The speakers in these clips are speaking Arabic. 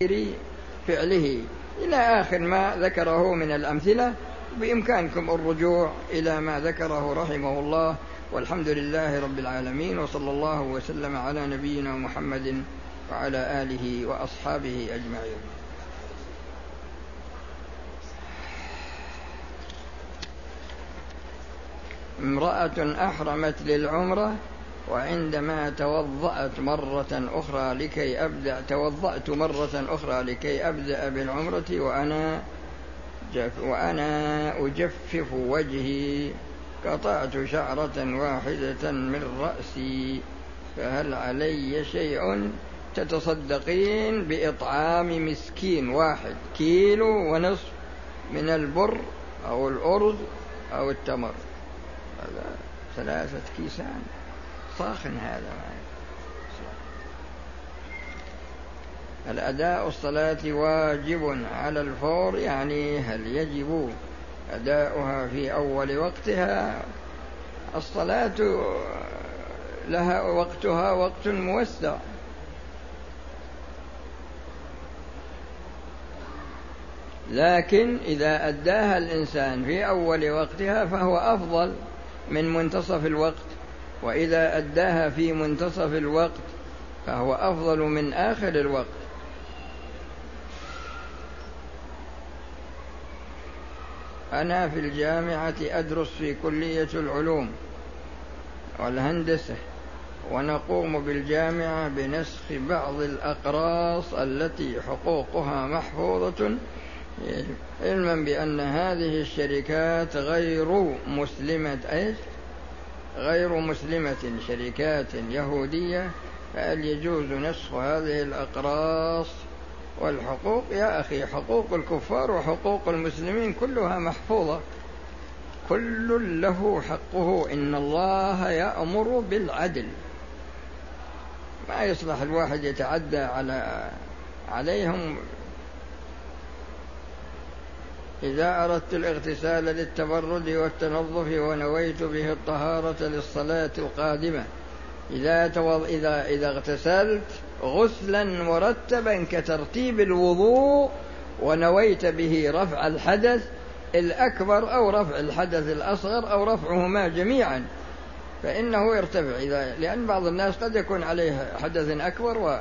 فعله إلى آخر ما ذكره من الأمثلة. بإمكانكم الرجوع إلى ما ذكره رحمه الله، والحمد لله رب العالمين، وصلى الله وسلم على نبينا محمد وعلى آله وأصحابه أجمعين. امرأة أحرمت للعمرة وعندما توضأت مرة أخرى لكي أبدأ بالعمرة وأنا أجفف وجهي قطعت شعرة واحدة من رأسي، فهل علي شيء؟ تتصدقين بإطعام مسكين واحد 1.5 كيلو من البر أو الأرز أو التمر، هذا 3 كيسان صاخن هذا. الأداء الصلاة واجب على الفور، يعني هل يجب أداؤها في أول وقتها؟ الصلاة لها وقتها وقت موسع، لكن إذا أداها الإنسان في أول وقتها فهو أفضل من منتصف الوقت، وإذا أداها في منتصف الوقت فهو أفضل من آخر الوقت. أنا في الجامعة أدرس في كلية العلوم والهندسة، ونقوم بالجامعة بنسخ بعض الأقراص التي حقوقها محفوظة، علما بأن هذه الشركات غير مسلمة، شركات يهودية، فهل يجوز نسخ هذه الأقراص؟ والحقوق يا أخي، حقوق الكفار وحقوق المسلمين كلها محفوظة، كل له حقه، إن الله يأمر بالعدل، ما يصلح الواحد يتعدى عليهم. إذا أردت الاغتسال للتبرد والتنظف ونويت به الطهارة للصلاة القادمة، إذا اغتسلت غسلا مرتبا كترتيب الوضوء ونويت به رفع الحدث الأكبر أو رفع الحدث الأصغر أو رفعهما جميعا، فإنه يرتفع، لأن بعض الناس قد يكون عليه حدث أكبر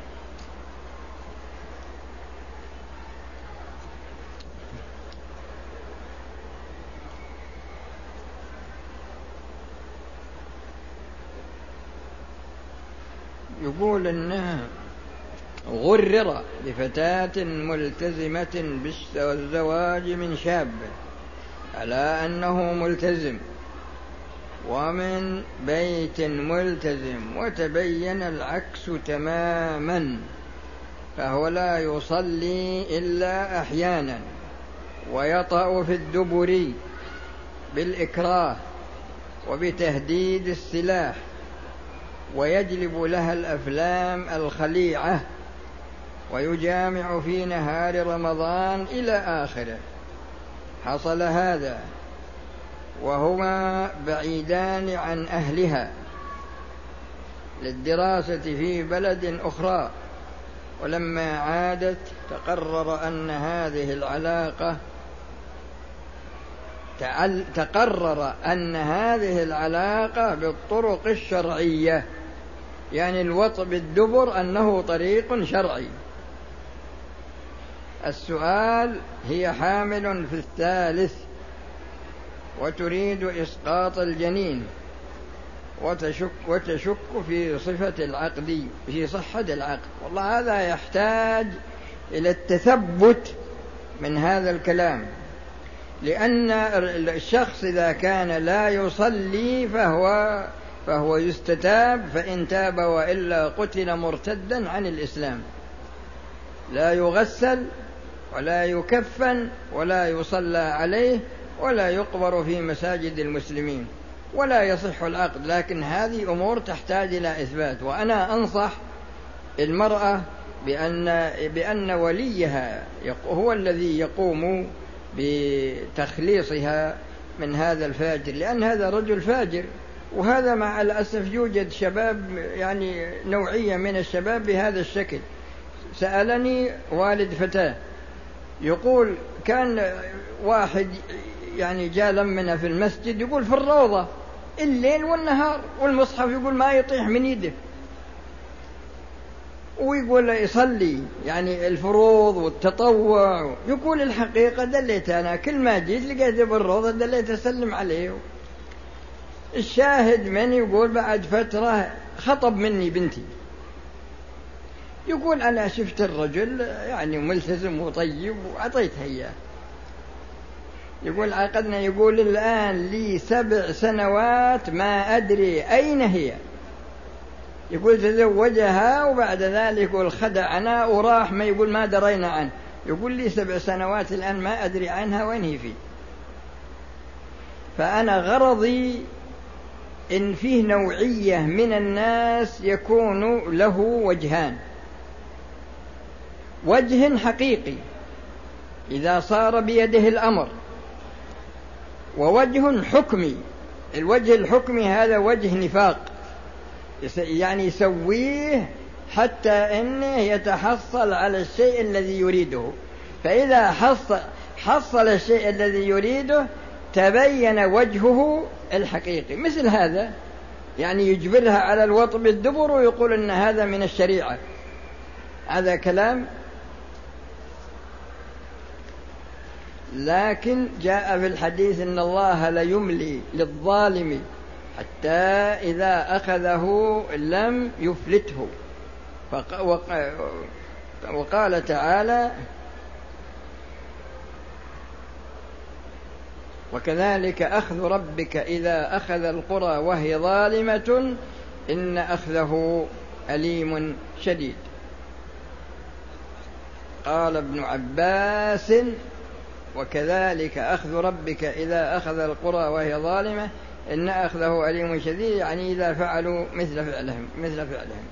يقول إنها غرر لفتاة ملتزمة بالزواج من شاب على أنه ملتزم ومن بيت ملتزم، وتبين العكس تماما، فهو لا يصلي إلا أحيانا ويطأ في الدبر بالإكراه وبتهديد السلاح، ويجلب لها الأفلام الخليعة، ويجامع في نهار رمضان إلى آخره. حصل هذا وهما بعيدان عن أهلها للدراسة في بلد أخرى، ولما عادت تقرر أن هذه العلاقة بالطرق الشرعية، يعني الوطء بالدبر أنه طريق شرعي. السؤال: هي حامل في الثالث وتريد إسقاط الجنين وتشك في صحة العقد. والله هذا يحتاج إلى التثبت من هذا الكلام، لأن الشخص إذا كان لا يصلي فهو يستتاب، فإن تاب وإلا قتل مرتدا عن الإسلام، لا يغسل ولا يكفن ولا يصلى عليه ولا يقبر في مساجد المسلمين ولا يصح العقد. لكن هذه أمور تحتاج إلى إثبات، وأنا أنصح المرأة بأن وليها هو الذي يقوم بتخليصها من هذا الفاجر، لأن هذا رجل فاجر، وهذا مع الأسف يوجد شباب، يعني نوعية من الشباب بهذا الشكل، سألني والد فتاة يقول كان واحد يعني جاء لمنا في المسجد يقول في الروضة الليل والنهار والمصحف يقول ما يطيح من يده، ويقول يصلي يعني الفروض والتطوع. يقول الحقيقة دليت أنا كل ما جيت لقيته بالروضة دليت أسلم عليه. الشاهد من يقول بعد فترة خطب مني بنتي، يقول أنا شفت الرجل يعني ملتزم وطيب وأعطيتها إياه. يقول عقدنا، يقول الآن لي 7 سنوات ما أدري أين هي. يقول تزوجها وبعد ذلك يقول خدعنا وراح، ما يقول ما درينا عنه. يقول لي 7 سنوات الآن ما أدري عنها وين هي فيه. فأنا غرضي إن فيه نوعية من الناس يكون له وجهان: وجه حقيقي إذا صار بيده الأمر، ووجه حكمي. الوجه الحكمي هذا وجه نفاق، يعني يسويه حتى إنه يتحصل على الشيء الذي يريده، فإذا حصل الشيء الذي يريده تبين وجهه الحقيقي. مثل هذا يعني يجبرها على الوطء بالدبر ويقول إن هذا من الشريعة، هذا كلام. لكن جاء في الحديث إن الله ليملي للظالم حتى إذا أخذه لم يفلته. وقال تعالى: وكذلك أخذ ربك إذا أخذ القرى وهي ظالمة إن أخذه أليم شديد. قال ابن عباس: وكذلك أخذ ربك إذا أخذ القرى وهي ظالمة إن أخذه أليم شديد، يعني إذا فعلوا مثل فعلهم.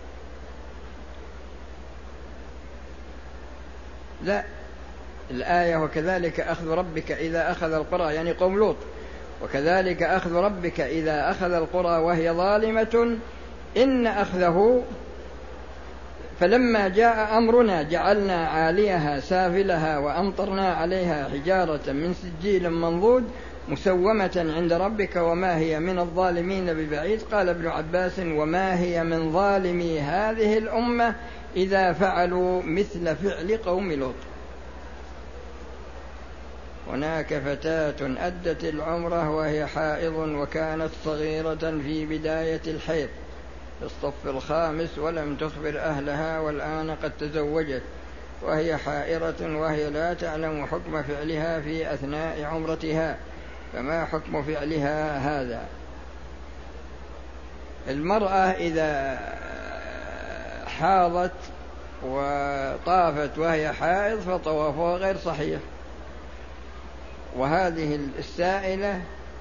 لا، الآية وكذلك أخذ ربك إذا أخذ القرى يعني قوم لوط، وكذلك أخذ ربك إذا أخذ القرى وهي ظالمة إن أخذه. فلما جاء أمرنا جعلنا عاليها سافلها وأمطرنا عليها حجارة من سجيل منضود مسومة عند ربك وما هي من الظالمين ببعيد. قال ابن عباس: وما هي من ظالمي هذه الأمة إذا فعلوا مثل فعل قوم لوط. هناك فتاة أدت العمرة وهي حائض وكانت صغيرة في بداية الحيض في الصف الخامس ولم تخبر أهلها، والآن قد تزوجت وهي حائرة وهي لا تعلم حكم فعلها في أثناء عمرتها، فما حكم فعلها هذا؟ المرأة إذا حاضت وطافت وهي حائض فطوافها غير صحيح، وهذه السائلة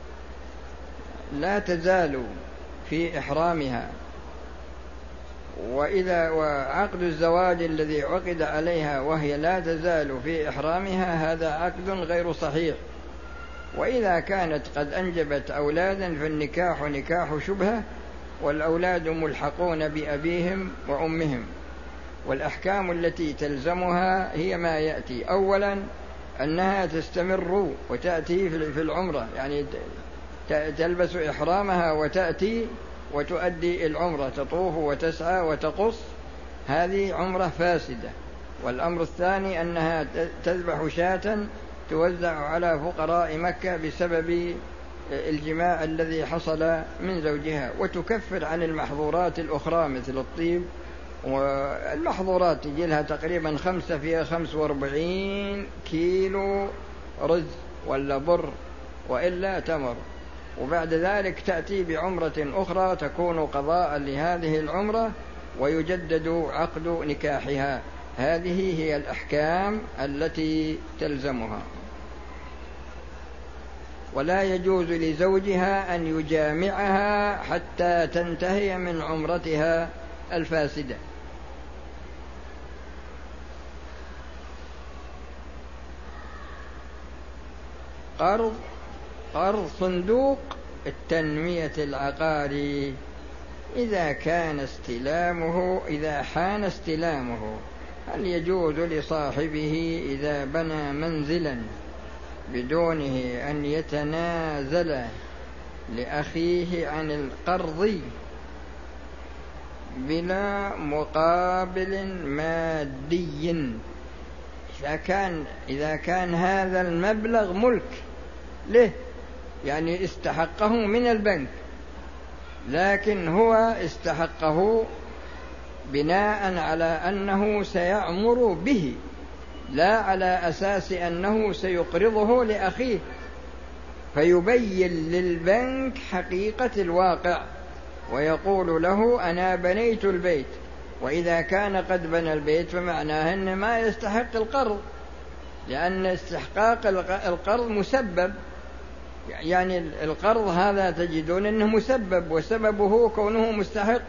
لا تزال في إحرامها، وعقد الزواج الذي عقد عليها وهي لا تزال في إحرامها هذا عقد غير صحيح. وإذا كانت قد أنجبت أولادا فالنكاح نكاح شبهة، والأولاد ملحقون بأبيهم وأمهم، والأحكام التي تلزمها هي ما يأتي. أولا أنها تستمر وتأتي في العمرة، يعني تلبس إحرامها وتأتي وتؤدي العمرة، تطوف وتسعى وتقص، هذه عمرة فاسدة. والأمر الثاني أنها تذبح شاة توزع على فقراء مكة بسبب الجماع الذي حصل من زوجها، وتكفر عن المحظورات الأخرى مثل الطيب. والمحظورات تجي لها تقريبا 45 كيلو رز ولا بر وإلا تمر، وبعد ذلك تأتي بعمرة أخرى تكون قضاء لهذه العمرة ويجدد عقد نكاحها. هذه هي الأحكام التي تلزمها. ولا يجوز لزوجها أن يجامعها حتى تنتهي من عمرتها الفاسدة. قرض صندوق التنمية العقاري إذا حان استلامه هل يجوز لصاحبه إذا بنى منزلا بدونه أن يتنازل لأخيه عن القرض بلا مقابل مادي، إذا كان هذا المبلغ ملك له، يعني استحقه من البنك، لكن هو استحقه بناء على أنه سيعمر به، لا على أساس أنه سيقرضه لأخيه، فيبين للبنك حقيقة الواقع ويقول له أنا بنيت البيت، وإذا كان قد بنى البيت فمعناه أنه ما يستحق القرض، لأن استحقاق القرض مسبب، يعني القرض هذا تجدون أنه مسبب وسببه كونه مستحق.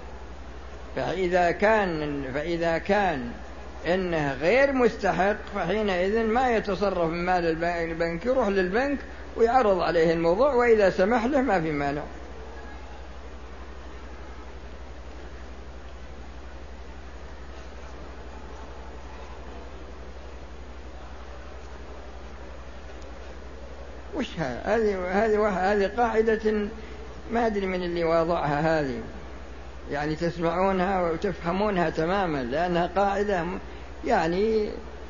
فإذا كان إنه غير مستحق فحينئذ ما يتصرف من مال البنك، يروح للبنك ويعرض عليه الموضوع، وإذا سمح له ما في مانع. وش هذه قاعدة ما أدري من اللي واضعها هذه، يعني تسمعونها وتفهمونها تماما، لأنها قاعدة، يعني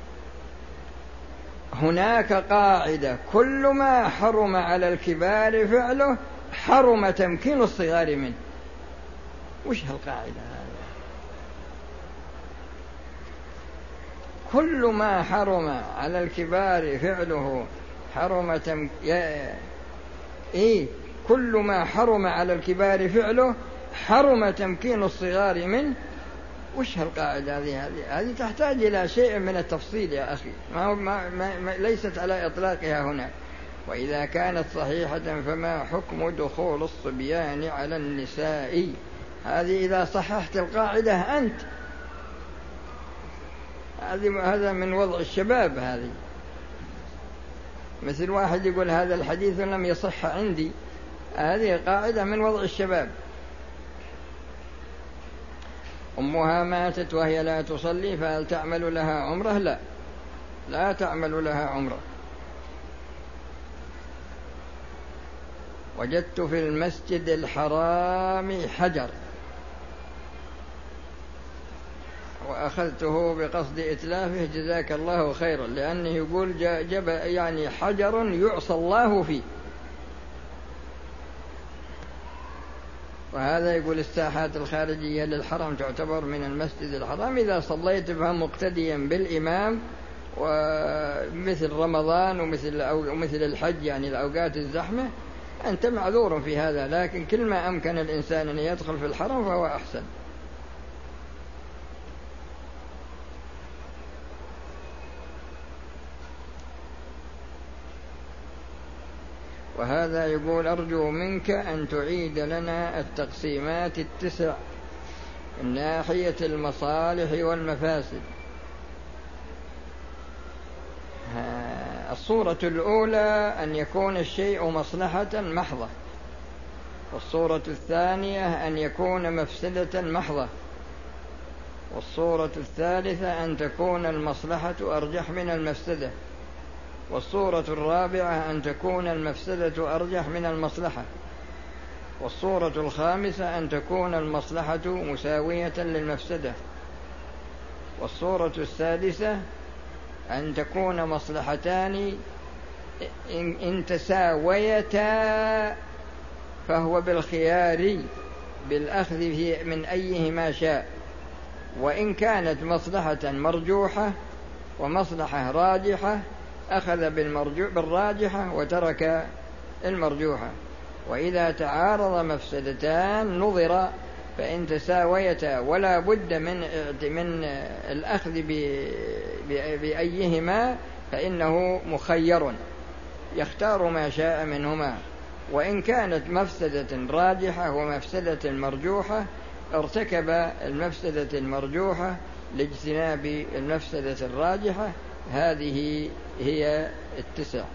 هناك قاعدة كل ما حرم على الكبار فعله حرم تمكين الصغار منه. وش هالقاعدة هذه؟ كل ما حرم على الكبار فعله حرم كل ما حرم على الكبار فعله حرم تمكين الصغار منه. وش هالقاعدة هذه تحتاج إلى شيء من التفصيل يا أخي، ليست على إطلاقها هنا. وإذا كانت صحيحة فما حكم دخول الصبيان على النساء؟ هذه إذا صححت القاعدة أنت، هذا من وضع الشباب، هذه مثل واحد يقول هذا الحديث لم يصح عندي، هذه قاعدة من وضع الشباب. أمها ماتت وهي لا تصلي فهل تعمل لها عمرة؟ لا تعمل لها عمرة. وجدت في المسجد الحرام حجر وأخذته بقصد إتلافه جزاك الله خيرا، لأنه يقول يعني حجر يعصى الله فيه. وهذا يقول الساحات الخارجية للحرم تعتبر من المسجد الحرام إذا صليت بها مقتديا بالإمام، ومثل رمضان ومثل الحج، يعني الأوقات الزحمة، أنت معذور في هذا، لكن كل ما أمكن الإنسان أن يدخل في الحرم فهو أحسن. وهذا يقول أرجو منك أن تعيد لنا التقسيمات 9 من ناحية المصالح والمفاسد. الصورة الأولى أن يكون الشيء مصلحة محضة، والصورة الثانية أن يكون مفسدة محضة، والصورة الثالثة أن تكون المصلحة أرجح من المفسدة، والصورة الرابعة أن تكون المفسدة أرجح من المصلحة، والصورة الخامسة أن تكون المصلحة مساوية للمفسدة، والصورة السادسة أن تكون مصلحتان إن تساويتا فهو بالخيار بالأخذ من أيهما شاء، وإن كانت مصلحة مرجوحة ومصلحة راجحة أخذ بالراجحة وترك المرجوحة. وإذا تعارض مفسدتان نظر، فإن تساويتا ولا بد من الأخذ بأيهما فإنه مخير يختار ما شاء منهما. وإن كانت مفسدة راجحة ومفسدة مرجوحة ارتكب المفسدة المرجوحة لاجتناب المفسدة الراجحة. هذه هي 9.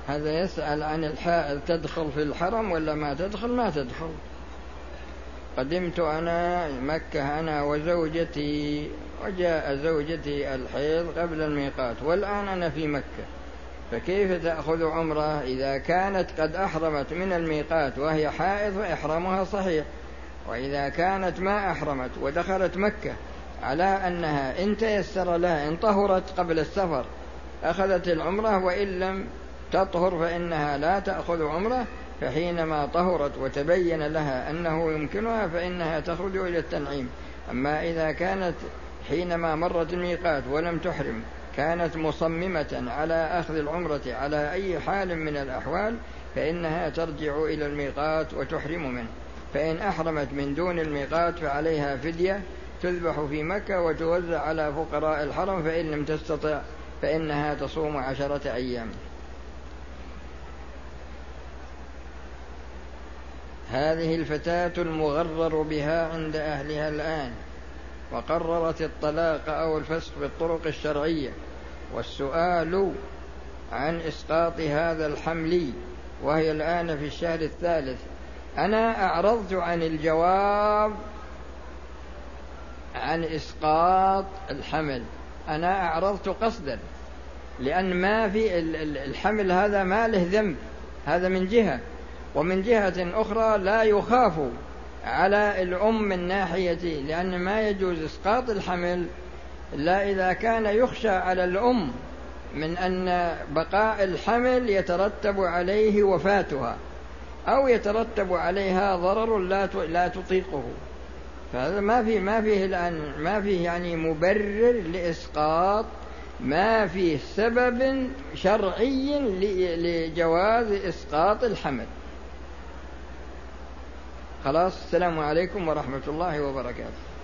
هذا يسأل عن الحائض تدخل في الحرم ولا ما تدخل؟ ما تدخل. قدمت أنا مكة أنا وزوجتي، وجاء زوجتي الحيض قبل الميقات، والآن أنا في مكة، فكيف تأخذ عمرة إذا كانت قد أحرمت من الميقات وهي حائض فإحرامها صحيح، وإذا كانت ما أحرمت ودخلت مكة على أنها إن تيسر لها إن طهرت قبل السفر أخذت العمرة، وإن لم تطهر فإنها لا تأخذ عمرة، فحينما طهرت وتبين لها أنه يمكنها فإنها تخرج إلى التنعيم. أما إذا كانت حينما مرت الميقات ولم تحرم كانت مصممة على أخذ العمرة على أي حال من الأحوال فإنها ترجع إلى الميقات وتحرم منه. فإن أحرمت من دون الميقات فعليها فدية تذبح في مكة وتوزع على فقراء الحرم، فإن لم تستطع فإنها تصوم 10 أيام. هذه الفتاة المغرر بها عند أهلها الآن وقررت الطلاق أو الفسخ بالطرق الشرعية، والسؤال عن إسقاط هذا الحمل وهي الآن في الشهر الثالث. أنا أعرضت عن الجواب عن إسقاط الحمل، أنا أعرضت قصدا، لأن ما في الحمل هذا ما له ذنب، هذا من جهة، ومن جهة أخرى لا يخاف على الأم من ناحية، لأن ما يجوز إسقاط الحمل إلا إذا كان يخشى على الأم من أن بقاء الحمل يترتب عليه وفاتها أو يترتب عليها ضرر لا تطيقه. فهذا ما فيه يعني مبرر لإسقاط، ما فيه سبب شرعي لجواز إسقاط الحمل. خلاص، السلام عليكم ورحمة الله وبركاته.